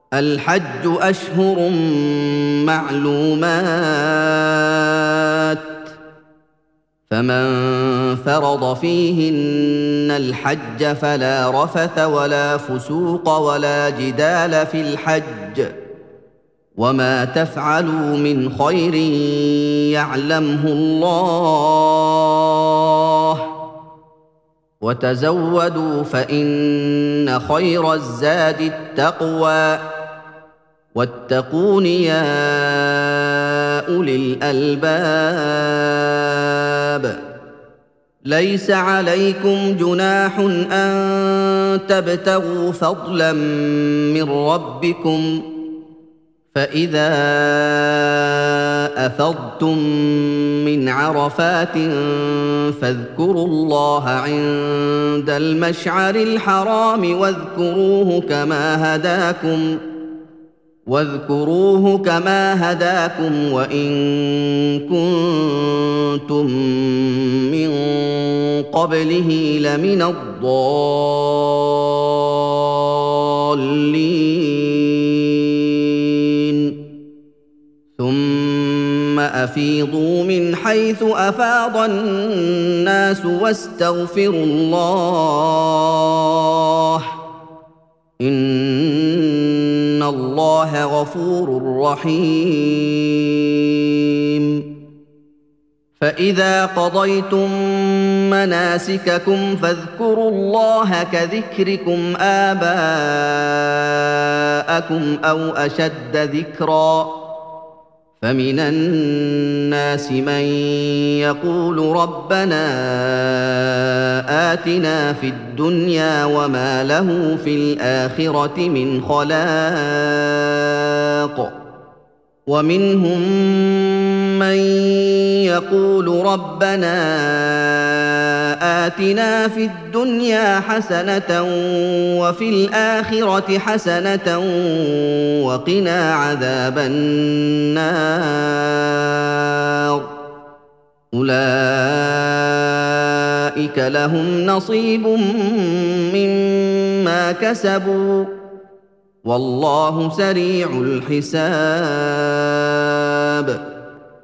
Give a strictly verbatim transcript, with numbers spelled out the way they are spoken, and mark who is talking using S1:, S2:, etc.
S1: الحج أشهر معلومات، فمن فرض فيهن الحج فلا رفث ولا فسوق ولا جدال في الحج، وما تفعلوا من خير يعلمه الله، وتزودوا فإن خير الزاد التقوى، واتقون يا أولي الألباب. ليس عليكم جناح أن تبتغوا فضلا من ربكم، فإذا أفضتم من عرفات فاذكروا الله عند المشعر الحرام واذكروه كما هداكم واذكروه كما هداكم وإن كنتم من قبله لمن الضالين. ثم أفيضوا من حيث أفاض الناس واستغفروا الله، إن الله غفور رحيم. فإذا قضيتم مناسككم فاذكروا الله كذكركم آباءكم أو أشد ذكرًا، فمن الناس من يقول ربنا آتنا في الدنيا وما له في الآخرة من خلاق، ومنهم من يقول ربنا آتنا في الدنيا حسنة وفي الآخرة حسنة وقنا عذاب النار. أولئك لهم نصيب مما كسبوا، والله سريع الحساب.